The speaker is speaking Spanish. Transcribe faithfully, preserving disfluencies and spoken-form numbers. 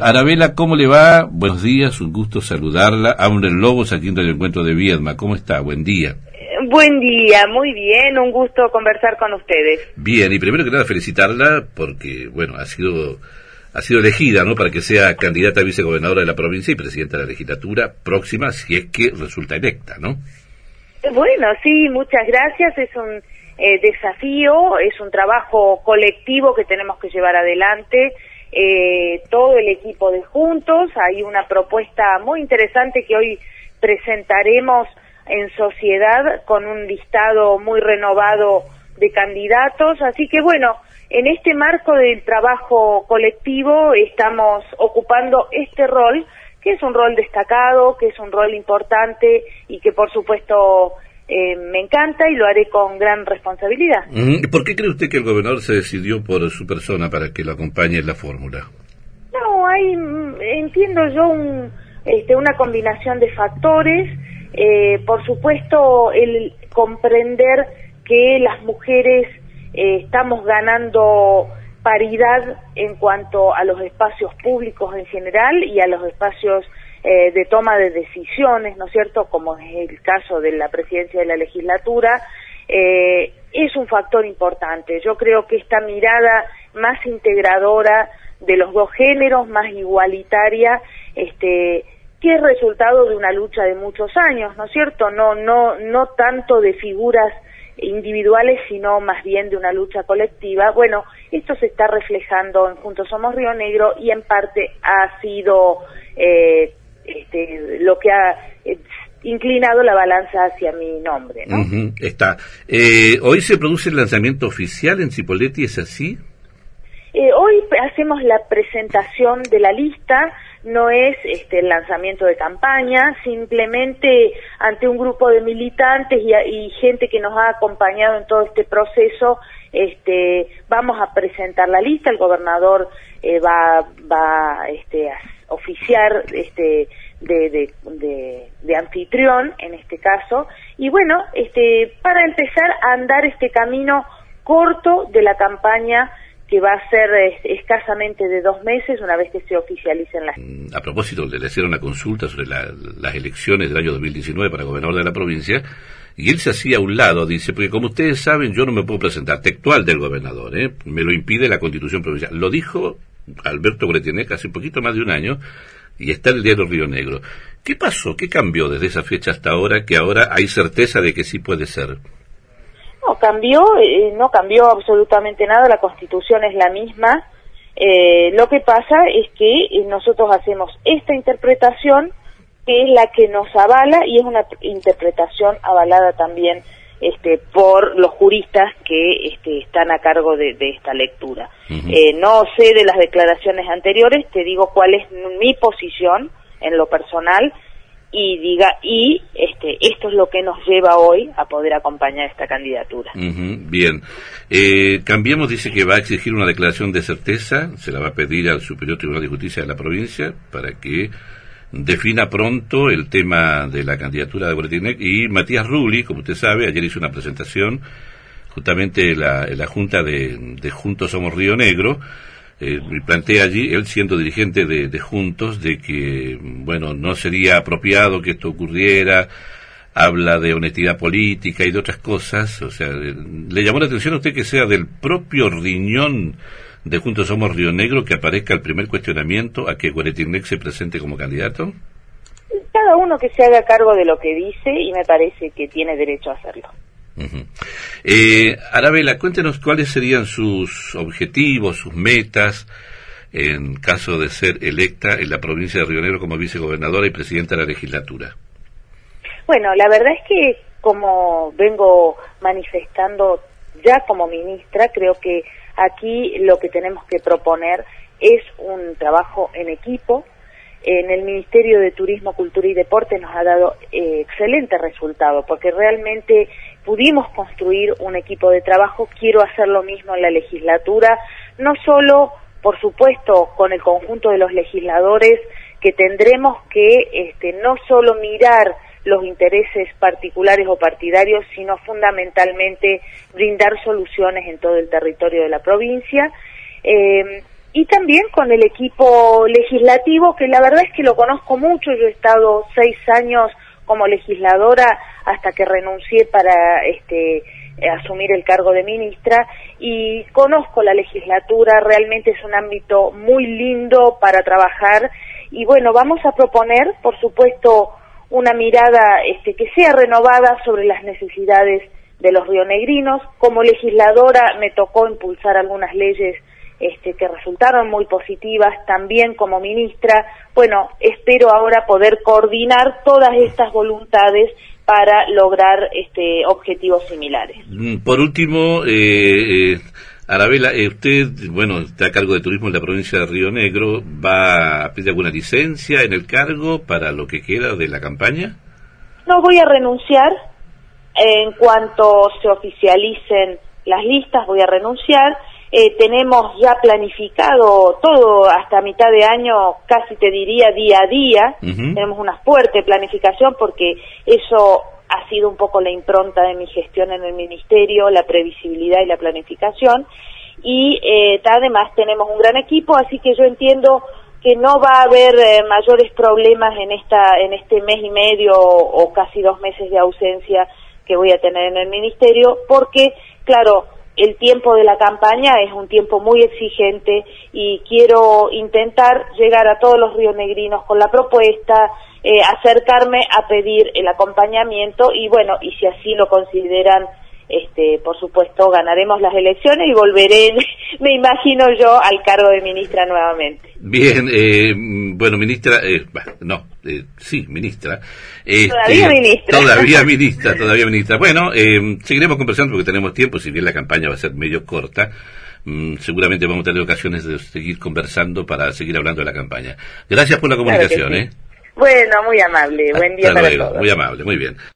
Arabela, ¿cómo le va? Buenos días, un gusto saludarla. Auren Lobos, aquí en el encuentro de Viedma. ¿Cómo está? Buen día. Buen día, muy bien, un gusto conversar con ustedes. Bien, y primero que nada felicitarla porque, bueno, ha sido ha sido elegida, ¿no?, para que sea candidata a vicegobernadora de la provincia y presidenta de la legislatura próxima, si es que resulta electa, ¿no? Bueno, sí, muchas gracias. Es un eh, desafío, es un trabajo colectivo que tenemos que llevar adelante. Eh, todo el equipo de Juntos, hay una propuesta muy interesante que hoy presentaremos en sociedad con un listado muy renovado de candidatos, así que bueno, en este marco del trabajo colectivo estamos ocupando este rol, que es un rol destacado, que es un rol importante y que por supuesto eh, me encanta y lo haré con gran responsabilidad. ¿Por qué cree usted que el gobernador se decidió por su persona para que lo acompañe en la fórmula? No, hay, entiendo yo, un, este, una combinación de factores. Eh, por supuesto, el comprender que las mujeres eh, estamos ganando paridad en cuanto a los espacios públicos en general y a los espacios eh, de toma de decisiones, ¿no es cierto?, como es el caso de la presidencia de la legislatura, eh, es un factor importante. Yo creo que esta mirada más integradora de los dos géneros, más igualitaria, este que es resultado de una lucha de muchos años, ¿no es cierto? No, no, no tanto de figuras individuales, sino más bien de una lucha colectiva. Bueno, esto se está reflejando en Juntos Somos Río Negro y en parte ha sido eh, este, lo que ha eh, inclinado la balanza hacia mi nombre, ¿no? Uh-huh, está. Eh, hoy se produce el lanzamiento oficial en Cipolletti, ¿es así? Eh, hoy hacemos la presentación de la lista, no es este, el lanzamiento de campaña, simplemente ante un grupo de militantes y, y gente que nos ha acompañado en todo este proceso, este, vamos a presentar la lista. El gobernador eh, va, va este, a oficiar este, de, de, de, de anfitrión en este caso, y bueno, este, para empezar a andar este camino corto de la campaña, que va a ser eh, escasamente de dos meses una vez que se oficialicen las... A propósito, le hicieron una consulta sobre la, las elecciones del año dos mil diecinueve para gobernador de la provincia, y él se hacía a un lado, dice, porque como ustedes saben, yo no me puedo presentar textual del gobernador, ¿eh? Me lo impide la Constitución provincial. Lo dijo Alberto Bretinek hace un poquito más de un año, y está en el diario Río Negro. ¿Qué pasó? ¿Qué cambió desde esa fecha hasta ahora, que ahora hay certeza de que sí puede ser? No, cambió, eh, no cambió absolutamente nada, la Constitución es la misma. Eh, lo que pasa es que eh, nosotros hacemos esta interpretación, que es la que nos avala, y es una interpretación avalada también este, por los juristas que este, están a cargo de, de esta lectura. Uh-huh. Eh, no sé de las declaraciones anteriores, te digo cuál es mi posición en lo personal, y diga y este esto es lo que nos lleva hoy a poder acompañar esta candidatura. Uh-huh, bien. Eh, Cambiemos dice que va a exigir una declaración de certeza, se la va a pedir al Superior Tribunal de Justicia de la provincia para que defina pronto el tema de la candidatura de Bretinek. Y Matías Rulli, como usted sabe, ayer hizo una presentación justamente en la, en la Junta de, de Juntos Somos Río Negro. Eh, plantea allí, él siendo dirigente de, de Juntos, de que, bueno, no sería apropiado que esto ocurriera, habla de honestidad política y de otras cosas. O sea, ¿le llamó la atención a usted que sea del propio riñón de Juntos Somos Río Negro que aparezca el primer cuestionamiento a que Bretinek se presente como candidato? Cada uno que se haga cargo de lo que dice, y me parece que tiene derecho a hacerlo. Uh-huh. eh, Arabela, cuéntenos cuáles serían sus objetivos, sus metas en caso de ser electa en la provincia de Río Negro como vicegobernadora y presidenta de la legislatura. Bueno, la verdad es que, como vengo manifestando ya como ministra, creo que aquí lo que tenemos que proponer es un trabajo en equipo. En el Ministerio de Turismo, Cultura y Deporte nos ha dado eh, excelente resultado, porque realmente pudimos construir un equipo de trabajo. Quiero hacer lo mismo en la legislatura, no solo, por supuesto, con el conjunto de los legisladores, que tendremos que este, no solo mirar los intereses particulares o partidarios, sino fundamentalmente brindar soluciones en todo el territorio de la provincia. Eh, y también con el equipo legislativo, que la verdad es que lo conozco mucho. Yo he estado seis años como legisladora hasta que renuncié para este asumir el cargo de ministra, y conozco la legislatura. Realmente es un ámbito muy lindo para trabajar, y bueno, vamos a proponer, por supuesto, una mirada este, que sea renovada sobre las necesidades de los rionegrinos. Como legisladora me tocó impulsar algunas leyes este, que resultaron muy positivas, también como ministra. Bueno, espero ahora poder coordinar todas estas voluntades para lograr este, objetivos similares. Por último, eh, eh, Arabela, eh, usted, bueno, está a cargo de turismo en la provincia de Río Negro. ¿Va a pedir alguna licencia en el cargo para lo que queda de la campaña? No, voy a renunciar. En cuanto se oficialicen las listas, voy a renunciar. Eh, tenemos ya planificado todo hasta mitad de año, casi te diría día a día. Uh-huh. Tenemos una fuerte planificación porque eso ha sido un poco la impronta de mi gestión en el ministerio, la previsibilidad y la planificación. Y eh, además tenemos un gran equipo, así que yo entiendo que no va a haber eh, mayores problemas en esta en este mes y medio o, o casi dos meses de ausencia que voy a tener en el ministerio, porque, claro, el tiempo de la campaña es un tiempo muy exigente y quiero intentar llegar a todos los rionegrinos con la propuesta, eh, acercarme a pedir el acompañamiento y bueno, y si así lo consideran, este, por supuesto, ganaremos las elecciones y volveré, me imagino yo, al cargo de ministra nuevamente. Bien, eh, bueno, ministra, eh, no, eh, sí, ministra. Este, todavía ministra. Todavía ministra, todavía ministra. Bueno, eh, seguiremos conversando porque tenemos tiempo, si bien la campaña va a ser medio corta, mm, seguramente vamos a tener ocasiones de seguir conversando para seguir hablando de la campaña. Gracias por la comunicación, claro que sí. ¿eh? Bueno, muy amable. Buen día Hasta para luego. todos. Muy amable, muy bien.